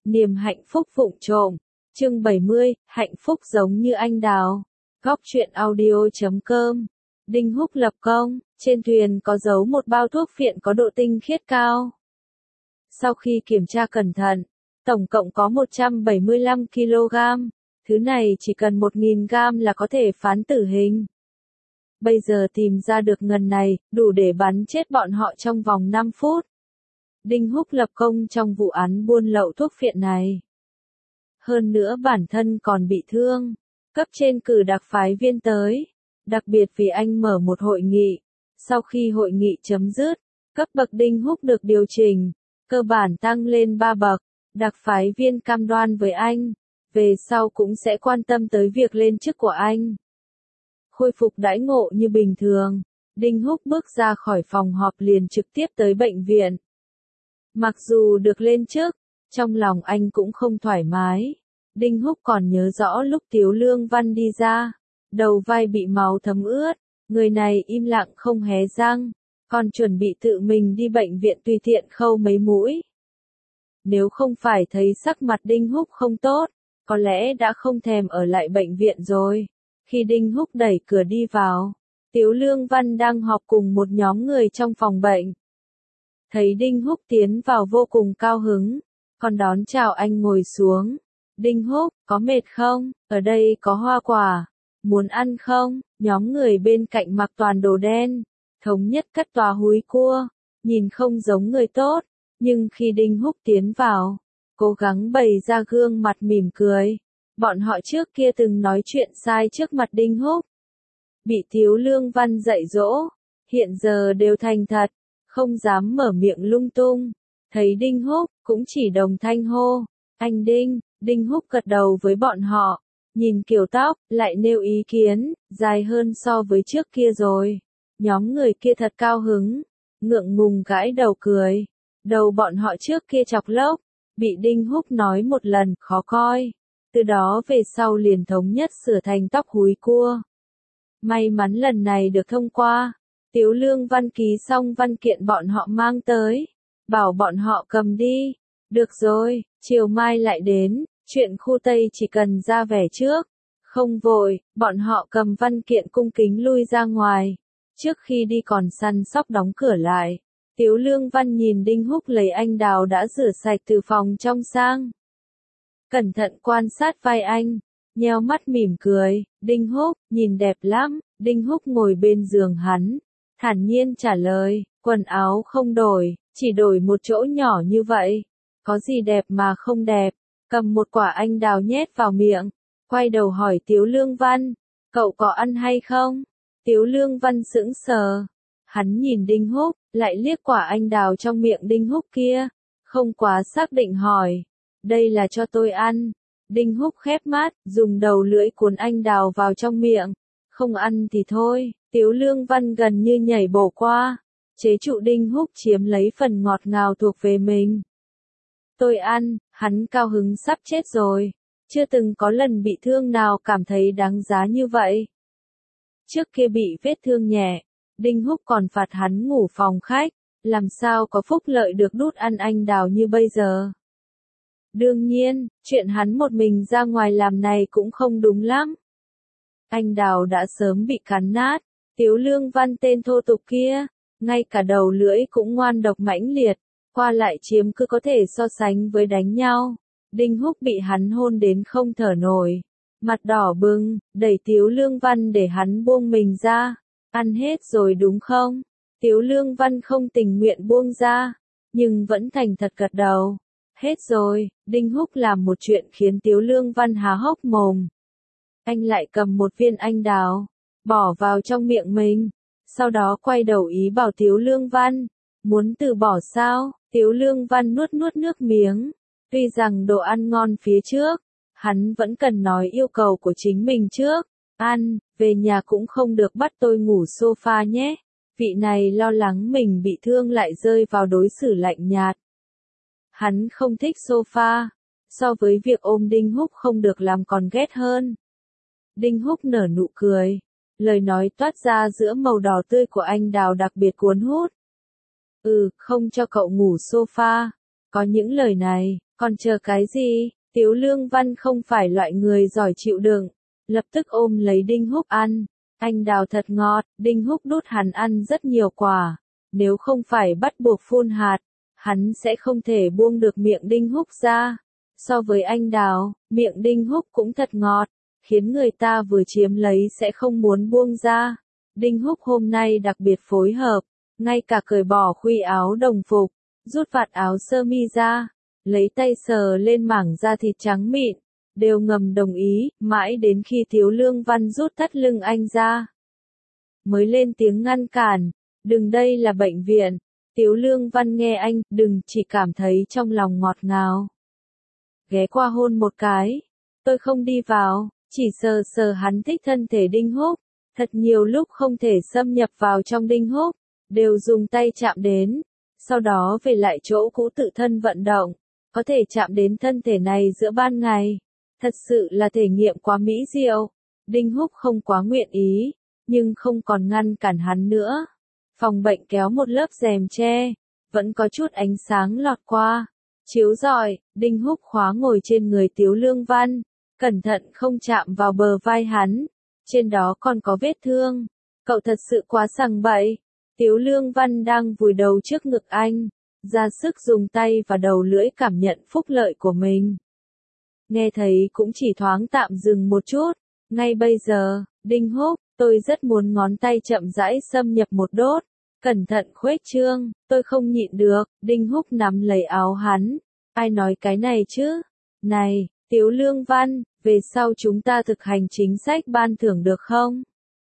Niềm hạnh phúc vụng trộm. Chương 70, hạnh phúc giống như anh đào. Góc truyện audio.com. Đinh Húc lập công, trên thuyền có giấu một bao thuốc phiện có độ tinh khiết cao. Sau khi kiểm tra cẩn thận, tổng cộng có 175 kg. Thứ này chỉ cần 1.000 gam là có thể phán tử hình. Bây giờ tìm ra được ngần này, đủ để bắn chết bọn họ trong vòng 5 phút. Đinh Húc lập công trong vụ án buôn lậu thuốc phiện này. Hơn nữa bản thân còn bị thương. Cấp trên cử đặc phái viên tới. Đặc biệt vì anh mở một hội nghị. Sau khi hội nghị chấm dứt, cấp bậc Đinh Húc được điều chỉnh. Cơ bản tăng lên 3 bậc. Đặc phái viên cam đoan với anh. Về sau cũng sẽ quan tâm tới việc lên chức của anh. Khôi phục đãi ngộ như bình thường. Đinh Húc bước ra khỏi phòng họp liền trực tiếp tới bệnh viện. Mặc dù được lên chức, trong lòng anh cũng không thoải mái. Đinh Húc còn nhớ rõ lúc Tiếu Lương Văn đi ra, đầu vai bị máu thấm ướt, người này im lặng không hé răng, còn chuẩn bị tự mình đi bệnh viện tùy tiện khâu mấy mũi. Nếu không phải thấy sắc mặt Đinh Húc không tốt, có lẽ đã không thèm ở lại bệnh viện rồi. Khi Đinh Húc đẩy cửa đi vào, Tiếu Lương Văn đang họp cùng một nhóm người trong phòng bệnh. Thấy Đinh Húc tiến vào vô cùng cao hứng, còn đón chào anh ngồi xuống. Đinh Húc, có mệt không? Ở đây có hoa quả. Muốn ăn không? Nhóm người bên cạnh mặc toàn đồ đen, thống nhất cắt tòa húi cua, nhìn không giống người tốt. Nhưng khi Đinh Húc tiến vào, cố gắng bày ra gương mặt mỉm cười. Bọn họ trước kia từng nói chuyện sai trước mặt Đinh Húc. Bị Tiếu Lương Văn dạy dỗ, hiện giờ đều thành thật, không dám mở miệng lung tung. Thấy Đinh Húc, cũng chỉ đồng thanh hô. Anh Đinh. Đinh Húc gật đầu với bọn họ. Nhìn kiểu tóc, lại nêu ý kiến, dài hơn so với trước kia rồi. Nhóm người kia thật cao hứng. Ngượng ngùng gãi đầu cười. Đầu bọn họ trước kia chọc lốc. Bị Đinh Húc nói một lần, khó coi. Từ đó về sau liền thống nhất sửa thành tóc húi cua. May mắn lần này được thông qua. Tiếu Lương Văn ký xong văn kiện bọn họ mang tới. Bảo bọn họ cầm đi. Được rồi, chiều mai lại đến. Chuyện khu Tây chỉ cần ra vẻ trước. Không vội, bọn họ cầm văn kiện cung kính lui ra ngoài. Trước khi đi còn săn sóc đóng cửa lại. Tiếu Lương Văn nhìn Đinh Húc lấy anh đào đã rửa sạch từ phòng trong sang. Cẩn thận quan sát vai anh. Nheo mắt mỉm cười. Đinh Húc, nhìn đẹp lắm. Đinh Húc ngồi bên giường hắn. Thản nhiên trả lời, quần áo không đổi, chỉ đổi một chỗ nhỏ như vậy. Có gì đẹp mà không đẹp. Cầm một quả anh đào nhét vào miệng. Quay đầu hỏi Tiếu Lương Văn. Cậu có ăn hay không? Tiếu Lương Văn sững sờ. Hắn nhìn Đinh Húc, lại liếc quả anh đào trong miệng Đinh Húc kia. Không quá xác định hỏi. Đây là cho tôi ăn. Đinh Húc khép mắt, dùng đầu lưỡi cuốn anh đào vào trong miệng. Không ăn thì thôi. Tiếu Lương Văn gần như nhảy bổ qua. Chế trụ Đinh Húc chiếm lấy phần ngọt ngào thuộc về mình. Tôi ăn, hắn cao hứng sắp chết rồi. Chưa từng có lần bị thương nào cảm thấy đáng giá như vậy. Trước kia bị vết thương nhẹ, Đinh Húc còn phạt hắn ngủ phòng khách. Làm sao có phúc lợi được đút ăn anh đào như bây giờ. Đương nhiên, chuyện hắn một mình ra ngoài làm này cũng không đúng lắm. Anh đào đã sớm bị cắn nát. Tiếu Lương Văn tên thô tục kia, ngay cả đầu lưỡi cũng ngoan độc mãnh liệt, qua lại chiếm cứ có thể so sánh với đánh nhau. Đinh Húc bị hắn hôn đến không thở nổi, mặt đỏ bừng, đẩy Tiếu Lương Văn để hắn buông mình ra. Ăn hết rồi đúng không? Tiếu Lương Văn không tình nguyện buông ra, nhưng vẫn thành thật gật đầu. Hết rồi. Đinh Húc làm một chuyện khiến Tiếu Lương Văn há hốc mồm. Anh lại cầm một viên anh đào, bỏ vào trong miệng mình, sau đó quay đầu ý bảo Tiếu Lương Văn, muốn từ bỏ sao? Tiếu Lương Văn nuốt nuốt nước miếng, tuy rằng đồ ăn ngon phía trước, hắn vẫn cần nói yêu cầu của chính mình trước. Ăn, về nhà cũng không được bắt tôi ngủ sofa nhé. Vị này lo lắng mình bị thương lại rơi vào đối xử lạnh nhạt. Hắn không thích sofa, so với việc ôm Đinh Húc không được làm còn ghét hơn. Đinh Húc nở nụ cười. Lời nói toát ra giữa màu đỏ tươi của anh đào đặc biệt cuốn hút. Không cho cậu ngủ sofa. Có những lời này, còn chờ cái gì? Tiếu Lương Văn không phải loại người giỏi chịu đựng, lập tức ôm lấy Đinh Húc ăn. Anh đào thật ngọt, Đinh Húc đút hắn ăn rất nhiều quả. Nếu không phải bắt buộc phun hạt, hắn sẽ không thể buông được miệng Đinh Húc ra. So với anh đào, miệng Đinh Húc cũng thật ngọt, khiến người ta vừa chiếm lấy sẽ không muốn buông ra. Đinh Húc hôm nay đặc biệt phối hợp, ngay cả cởi bỏ khuy áo đồng phục, rút vạt áo sơ mi ra, lấy tay sờ lên mảng da thịt trắng mịn, đều ngầm đồng ý, mãi đến khi Tiếu Lương Văn rút thắt lưng anh ra. Mới lên tiếng ngăn cản, đừng, đây là bệnh viện. Tiếu Lương Văn nghe anh, đừng, chỉ cảm thấy trong lòng ngọt ngào. Ghé qua hôn một cái, tôi không đi vào, chỉ sờ sờ hắn thích thân thể Đinh Húc. Thật nhiều lúc không thể xâm nhập vào trong Đinh Húc, đều dùng tay chạm đến, sau đó về lại chỗ cũ tự thân vận động, có thể chạm đến thân thể này giữa ban ngày. Thật sự là thể nghiệm quá mỹ diệu. Đinh Húc không quá nguyện ý, nhưng không còn ngăn cản hắn nữa. Phòng bệnh kéo một lớp rèm che, vẫn có chút ánh sáng lọt qua, chiếu rọi. Đinh Húc khóa ngồi trên người Tiếu Lương Văn, cẩn thận không chạm vào bờ vai hắn, trên đó còn có vết thương. Cậu thật sự quá sằng bậy. Tiếu Lương Văn đang vùi đầu trước ngực anh, ra sức dùng tay và đầu lưỡi cảm nhận phúc lợi của mình. Nghe thấy cũng chỉ thoáng tạm dừng một chút. Ngay bây giờ, Đinh Húc, tôi rất muốn ngón tay chậm rãi xâm nhập một đốt, cẩn thận khuếch trương, tôi không nhịn được. Đinh Húc nắm lấy áo hắn. Ai nói cái này chứ? Này, Tiếu Lương Văn, về sau chúng ta thực hành chính sách ban thưởng được không?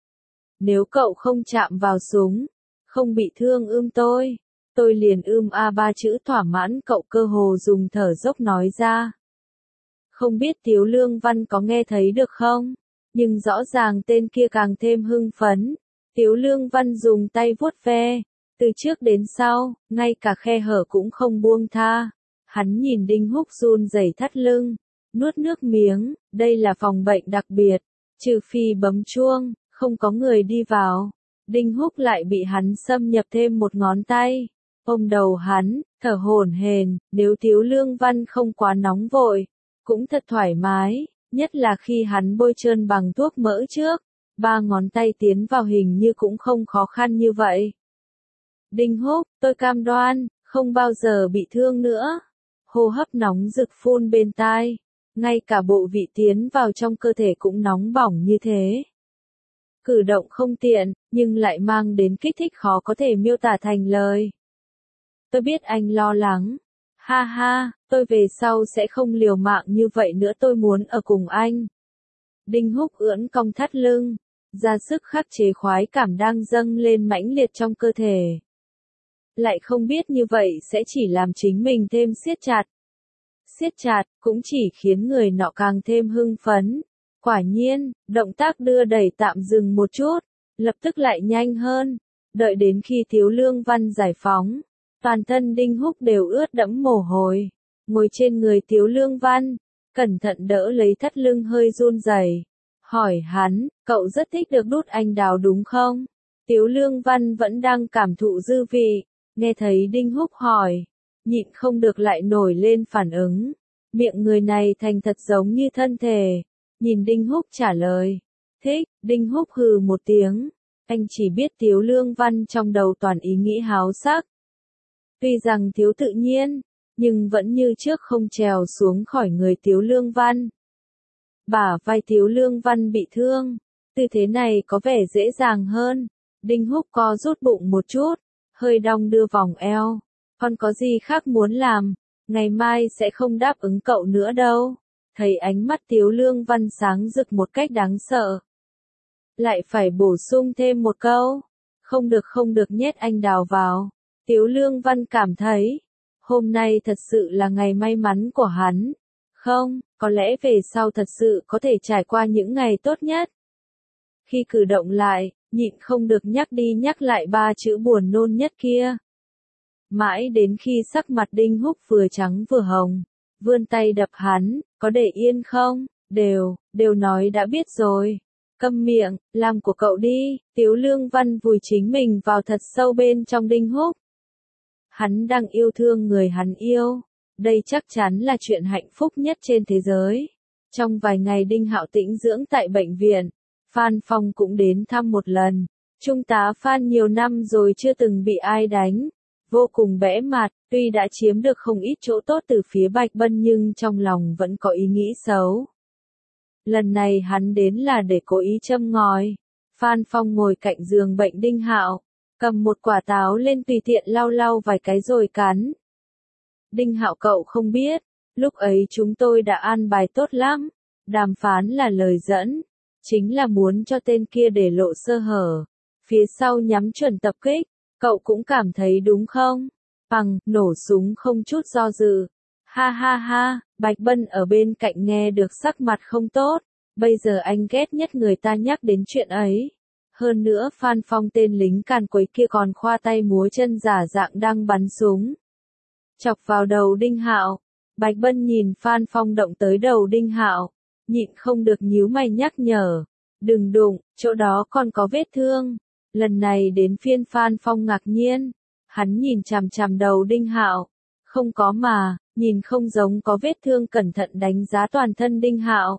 Nếu cậu không chạm vào súng, không bị thương tôi liền ba chữ thỏa mãn cậu cơ hồ dùng thở dốc nói ra. Không biết Tiếu Lương Văn có nghe thấy được không? Nhưng rõ ràng tên kia càng thêm hưng phấn. Tiếu Lương Văn dùng tay vuốt ve, từ trước đến sau, ngay cả khe hở cũng không buông tha. Hắn nhìn Đinh Húc run rẩy thắt lưng, nuốt nước miếng, đây là phòng bệnh đặc biệt, trừ phi bấm chuông, không có người đi vào. Đinh Húc lại bị hắn xâm nhập thêm một ngón tay, ôm đầu hắn, thở hổn hển. Nếu Tiếu Lương Văn không quá nóng vội, cũng thật thoải mái, nhất là khi hắn bôi trơn bằng thuốc mỡ trước, 3 ngón tay tiến vào hình như cũng không khó khăn như vậy. Đinh Húc, tôi cam đoan, không bao giờ bị thương nữa. Hô hấp nóng rực phun bên tai, ngay cả bộ vị tiến vào trong cơ thể cũng nóng bỏng như thế. Cử động không tiện, nhưng lại mang đến kích thích khó có thể miêu tả thành lời. Tôi biết anh lo lắng. Ha ha, tôi về sau sẽ không liều mạng như vậy nữa, tôi muốn ở cùng anh. Đinh Húc ưỡn cong thắt lưng, ra sức khắc chế khoái cảm đang dâng lên mãnh liệt trong cơ thể. Lại không biết như vậy sẽ chỉ làm chính mình thêm siết chặt. Siết chặt, cũng chỉ khiến người nọ càng thêm hưng phấn. Quả nhiên, động tác đưa đẩy tạm dừng một chút, lập tức lại nhanh hơn. Đợi đến khi Tiếu Lương Văn giải phóng, toàn thân Đinh Húc đều ướt đẫm mồ hôi. Ngồi trên người Tiếu Lương Văn, cẩn thận đỡ lấy thắt lưng hơi run rẩy, hỏi hắn, cậu rất thích được đút anh đào đúng không? Tiếu Lương Văn vẫn đang cảm thụ dư vị, nghe thấy Đinh Húc hỏi, nhịn không được lại nổi lên phản ứng. Miệng người này thành thật giống như thân thể. Nhìn Đinh Húc trả lời, thích. Đinh Húc hừ một tiếng, anh chỉ biết Tiếu Lương Văn trong đầu toàn ý nghĩ háo sắc. Tuy rằng thiếu tự nhiên, nhưng vẫn như trước không trèo xuống khỏi người Tiếu Lương Văn. Bả vai Tiếu Lương Văn bị thương, tư thế này có vẻ dễ dàng hơn. Đinh Húc co rút bụng một chút, hơi đong đưa vòng eo. Còn có gì khác muốn làm, ngày mai sẽ không đáp ứng cậu nữa đâu. Thấy ánh mắt Tiếu Lương Văn sáng rực một cách đáng sợ, lại phải bổ sung thêm một câu, không được nhét anh đào vào. Tiếu Lương Văn cảm thấy, hôm nay thật sự là ngày may mắn của hắn. Không, có lẽ về sau thật sự có thể trải qua những ngày tốt nhất. Khi cử động lại, nhịn không được nhắc đi nhắc lại 3 chữ buồn nôn nhất kia. Mãi đến khi sắc mặt Đinh Húc vừa trắng vừa hồng, vươn tay đập hắn, có để yên không? Đều nói đã biết rồi. Câm miệng, làm của cậu đi. Tiếu Lương Văn vùi chính mình vào thật sâu bên trong Đinh Húc. Hắn đang yêu thương người hắn yêu. Đây chắc chắn là chuyện hạnh phúc nhất trên thế giới. Trong vài ngày Đinh Hạo tĩnh dưỡng tại bệnh viện, Phan Phong cũng đến thăm một lần. Trung tá Phan nhiều năm rồi chưa từng bị ai đánh. Vô cùng bẽ mặt, tuy đã chiếm được không ít chỗ tốt từ phía Bạch Bân nhưng trong lòng vẫn có ý nghĩ xấu. Lần này hắn đến là để cố ý châm ngòi. Phan Phong ngồi cạnh giường bệnh Đinh Hạo, cầm một quả táo lên tùy tiện lau lau vài cái rồi cắn. Đinh Hạo cậu không biết, lúc ấy chúng tôi đã an bài tốt lắm. Đàm phán là lời dẫn, chính là muốn cho tên kia để lộ sơ hở. Phía sau nhắm chuẩn tập kích, cậu cũng cảm thấy đúng không? Bằng, nổ súng không chút do dự. Ha ha ha, Bạch Bân ở bên cạnh nghe được sắc mặt không tốt. Bây giờ anh ghét nhất người ta nhắc đến chuyện ấy. Hơn nữa Phan Phong tên lính càn quấy kia còn khoa tay múa chân giả dạng đang bắn súng. Chọc vào đầu Đinh Hạo. Bạch Bân nhìn Phan Phong động tới đầu Đinh Hạo, nhịn không được nhíu mày nhắc nhở. Đừng đụng, chỗ đó còn có vết thương. Lần này đến phiên Phan Phong ngạc nhiên. Hắn nhìn chằm chằm đầu Đinh Hạo. Không có mà, nhìn không giống có vết thương, cẩn thận đánh giá toàn thân Đinh Hạo.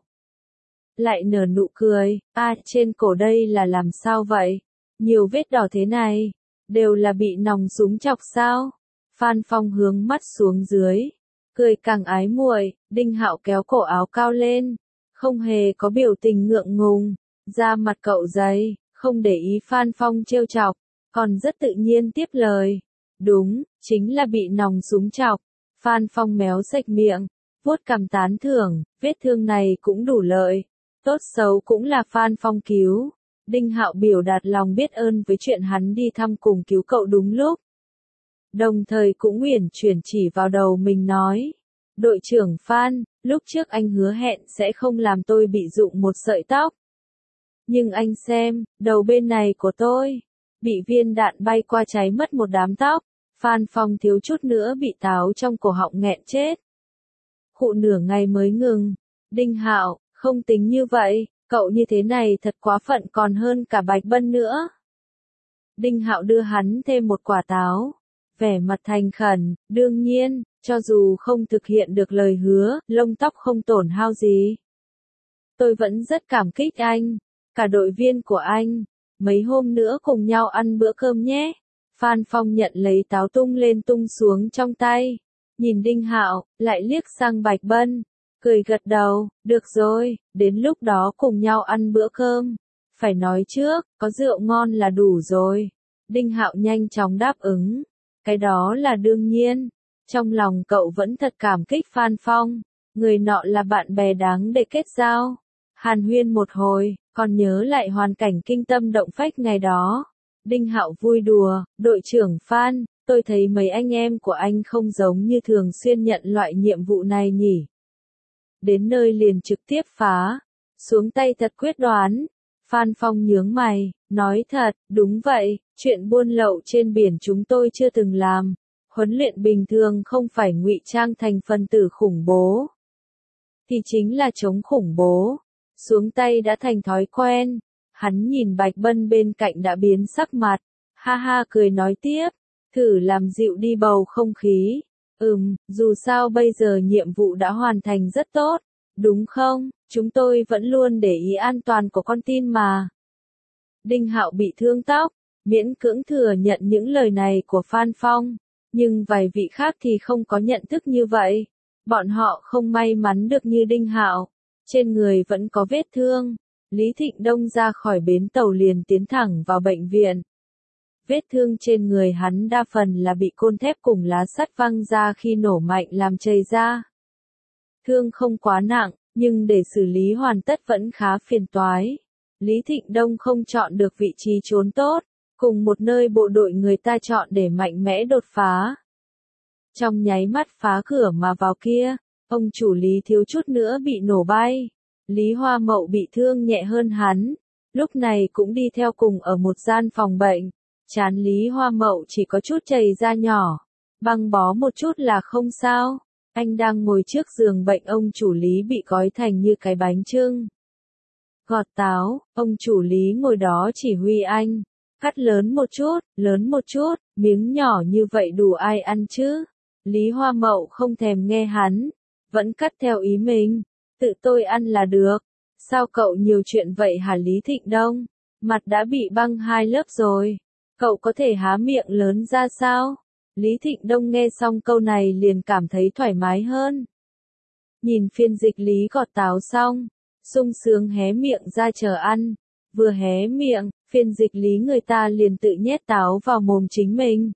Lại nở nụ cười, trên cổ đây là làm sao vậy? Nhiều vết đỏ thế này, đều là bị nòng súng chọc sao? Phan Phong hướng mắt xuống dưới, cười càng ái muội. Đinh Hạo kéo cổ áo cao lên, không hề có biểu tình ngượng ngùng, da mặt cậu dày, không để ý Phan Phong trêu chọc, còn rất tự nhiên tiếp lời. Đúng, chính là bị nòng súng chọc. Phan Phong méo sạch miệng, vuốt cằm tán thưởng, vết thương này cũng đủ lợi. Tốt xấu cũng là Phan Phong cứu. Đinh Hạo biểu đạt lòng biết ơn với chuyện hắn đi thăm cùng cứu cậu đúng lúc. Đồng thời cũng uyển chuyển chỉ vào đầu mình nói. Đội trưởng Phan, lúc trước anh hứa hẹn sẽ không làm tôi bị rụng một sợi tóc. Nhưng anh xem, đầu bên này của tôi, bị viên đạn bay qua cháy mất một đám tóc. Phan Phong thiếu chút nữa bị táo trong cổ họng nghẹn chết. Khụ nửa ngày mới ngừng. Đinh Hạo, không tính như vậy, cậu như thế này thật quá phận còn hơn cả Bạch Bân nữa. Đinh Hạo đưa hắn thêm một quả táo. Vẻ mặt thành khẩn, đương nhiên, cho dù không thực hiện được lời hứa, lông tóc không tổn hao gì. Tôi vẫn rất cảm kích anh, cả đội viên của anh. Mấy hôm nữa cùng nhau ăn bữa cơm nhé. Phan Phong nhận lấy táo tung lên tung xuống trong tay. Nhìn Đinh Hạo, lại liếc sang Bạch Bân. Cười gật đầu, được rồi, đến lúc đó cùng nhau ăn bữa cơm. Phải nói trước, có rượu ngon là đủ rồi. Đinh Hạo nhanh chóng đáp ứng. Cái đó là đương nhiên. Trong lòng cậu vẫn thật cảm kích Phan Phong. Người nọ là bạn bè đáng để kết giao. Hàn huyên một hồi, còn nhớ lại hoàn cảnh kinh tâm động phách ngày đó. Đinh Hạo vui đùa, đội trưởng Phan, tôi thấy mấy anh em của anh không giống như thường xuyên nhận loại nhiệm vụ này nhỉ. Đến nơi liền trực tiếp phá, xuống tay thật quyết đoán. Phan Phong nhướng mày, nói thật, đúng vậy, chuyện buôn lậu trên biển chúng tôi chưa từng làm. Huấn luyện bình thường không phải ngụy trang thành phần tử khủng bố, thì chính là chống khủng bố. Xuống tay đã thành thói quen. Hắn nhìn Bạch Bân bên cạnh đã biến sắc mặt, ha ha cười nói tiếp, thử làm dịu đi bầu không khí. Dù sao bây giờ nhiệm vụ đã hoàn thành rất tốt, đúng không? Chúng tôi vẫn luôn để ý an toàn của con tin mà. Đinh Hạo bị thương tóc, miễn cưỡng thừa nhận những lời này của Phan Phong, nhưng vài vị khác thì không có nhận thức như vậy. Bọn họ không may mắn được như Đinh Hạo, trên người vẫn có vết thương. Lý Thịnh Đông ra khỏi bến tàu liền tiến thẳng vào bệnh viện. Vết thương trên người hắn đa phần là bị côn thép cùng lá sắt văng ra khi nổ mạnh làm chảy ra. Thương không quá nặng, nhưng để xử lý hoàn tất vẫn khá phiền toái. Lý Thịnh Đông không chọn được vị trí trốn tốt, cùng một nơi bộ đội người ta chọn để mạnh mẽ đột phá. Trong nháy mắt phá cửa mà vào kia, ông chủ Lý thiếu chút nữa bị nổ bay. Lý Hoa Mậu bị thương nhẹ hơn hắn, lúc này cũng đi theo cùng ở một gian phòng bệnh. Trán Lý Hoa Mậu chỉ có chút chảy ra nhỏ, băng bó một chút là không sao. Anh đang ngồi trước giường bệnh, ông chủ Lý bị gói thành như cái bánh chưng. Gọt táo, ông chủ Lý ngồi đó chỉ huy anh. Cắt lớn một chút, miếng nhỏ như vậy đủ ai ăn chứ? Lý Hoa Mậu không thèm nghe hắn, vẫn cắt theo ý mình. Tự tôi ăn là được. Sao cậu nhiều chuyện vậy hả Lý Thịnh Đông? Mặt đã bị băng 2 lớp rồi. Cậu có thể há miệng lớn ra sao? Lý Thịnh Đông nghe xong câu này liền cảm thấy thoải mái hơn. Nhìn phiên dịch Lý gọt táo xong, sung sướng hé miệng ra chờ ăn. Vừa hé miệng, phiên dịch Lý người ta liền tự nhét táo vào mồm chính mình.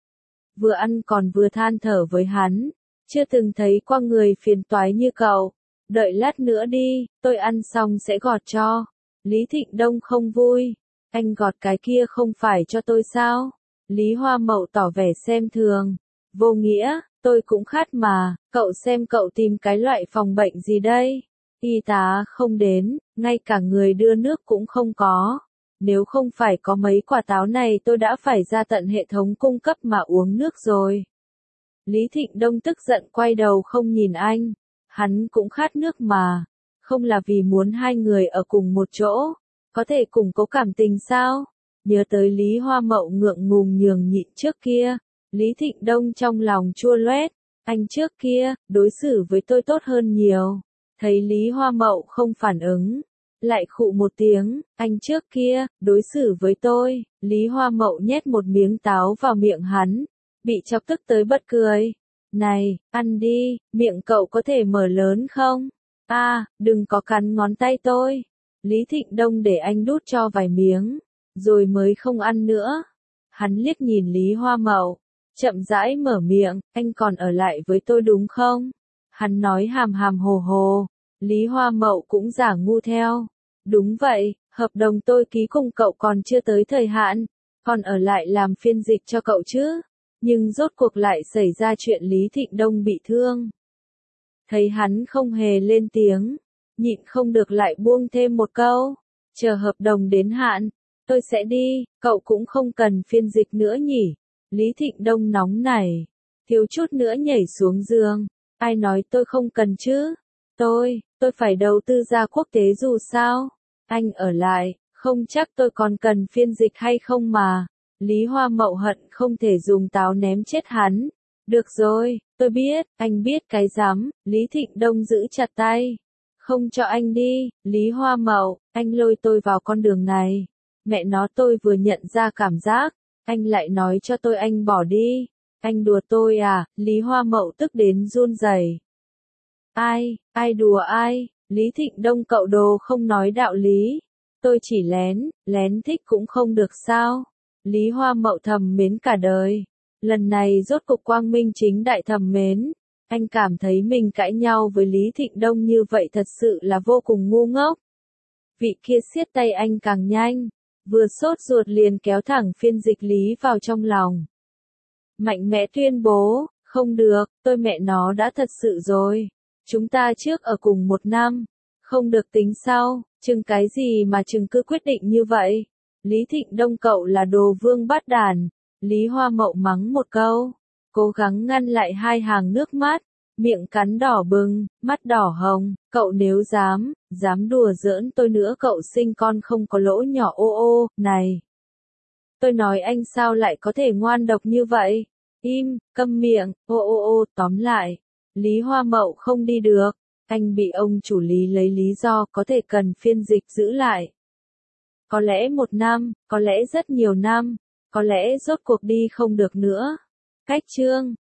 Vừa ăn còn vừa than thở với hắn. Chưa từng thấy qua người phiền toái như cậu. Đợi lát nữa đi, tôi ăn xong sẽ gọt cho. Lý Thịnh Đông không vui. Anh gọt cái kia không phải cho tôi sao? Lý Hoa Mậu tỏ vẻ xem thường. Vô nghĩa, tôi cũng khát mà, cậu xem cậu tìm cái loại phòng bệnh gì đây? Y tá không đến, ngay cả người đưa nước cũng không có. Nếu không phải có mấy quả táo này tôi đã phải ra tận hệ thống cung cấp mà uống nước rồi. Lý Thịnh Đông tức giận quay đầu không nhìn anh. Hắn cũng khát nước mà. Không là vì muốn hai người ở cùng một chỗ. Có thể củng cố cảm tình sao? Nhớ tới Lý Hoa Mậu ngượng ngùng nhường nhịn trước kia. Lý Thịnh Đông trong lòng chua loét. Anh trước kia, đối xử với tôi tốt hơn nhiều. Thấy Lý Hoa Mậu không phản ứng. Lại khụ một tiếng, anh trước kia, đối xử với tôi. Lý Hoa Mậu nhét một miếng táo vào miệng hắn. Bị chọc tức tới bật cười. Này, ăn đi, miệng cậu có thể mở lớn không? Đừng có cắn ngón tay tôi. Lý Thịnh Đông để anh đút cho vài miếng, rồi mới không ăn nữa. Hắn liếc nhìn Lý Hoa Mậu, chậm rãi mở miệng, anh còn ở lại với tôi đúng không? Hắn nói hàm hàm hồ hồ, Lý Hoa Mậu cũng giả ngu theo. Đúng vậy, hợp đồng tôi ký cùng cậu còn chưa tới thời hạn, còn ở lại làm phiên dịch cho cậu chứ. Nhưng rốt cuộc lại xảy ra chuyện Lý Thịnh Đông bị thương. Thấy hắn không hề lên tiếng, nhịn không được lại buông thêm một câu. Chờ hợp đồng đến hạn, tôi sẽ đi, cậu cũng không cần phiên dịch nữa nhỉ. Lý Thịnh Đông nóng nảy, thiếu chút nữa nhảy xuống giường. Ai nói tôi không cần chứ? Tôi phải đầu tư ra quốc tế dù sao. Anh ở lại, không chắc tôi còn cần phiên dịch hay không mà. Lý Hoa Mậu hận không thể dùng táo ném chết hắn. Được rồi, tôi biết, anh biết cái rắm. Lý Thịnh Đông giữ chặt tay. Không cho anh đi, Lý Hoa Mậu, anh lôi tôi vào con đường này. Mẹ nó tôi vừa nhận ra cảm giác, anh lại nói cho tôi anh bỏ đi. Anh đùa tôi à? Lý Hoa Mậu tức đến run rẩy. Ai đùa ai? Lý Thịnh Đông cậu đồ không nói đạo lý. Tôi chỉ lén thích cũng không được sao? Lý Hoa Mậu thầm mến cả đời. Lần này rốt cục quang minh chính đại thầm mến. Anh cảm thấy mình cãi nhau với Lý Thịnh Đông như vậy thật sự là vô cùng ngu ngốc. Vị kia siết tay anh càng nhanh. Vừa sốt ruột liền kéo thẳng phiên dịch Lý vào trong lòng. Mạnh mẽ tuyên bố, không được, tôi mẹ nó đã thật sự rồi. Chúng ta trước ở cùng 1 năm. Không được tính sau, chừng cái gì mà chừng cứ quyết định như vậy. Lý Thịnh Đông cậu là đồ vương bát đàn. Lý Hoa Mậu mắng một câu, cố gắng ngăn lại 2 hàng nước mắt, miệng cắn đỏ bừng, mắt đỏ hồng, cậu nếu dám đùa giỡn tôi nữa cậu sinh con không có lỗ nhỏ ô này. Tôi nói anh sao lại có thể ngoan độc như vậy? Im, câm miệng, tóm lại. Lý Hoa Mậu không đi được, anh bị ông chủ Lý lấy lý do có thể cần phiên dịch giữ lại. Có lẽ 1 năm, có lẽ rất nhiều năm, có lẽ rốt cuộc đi không được nữa. Cách chương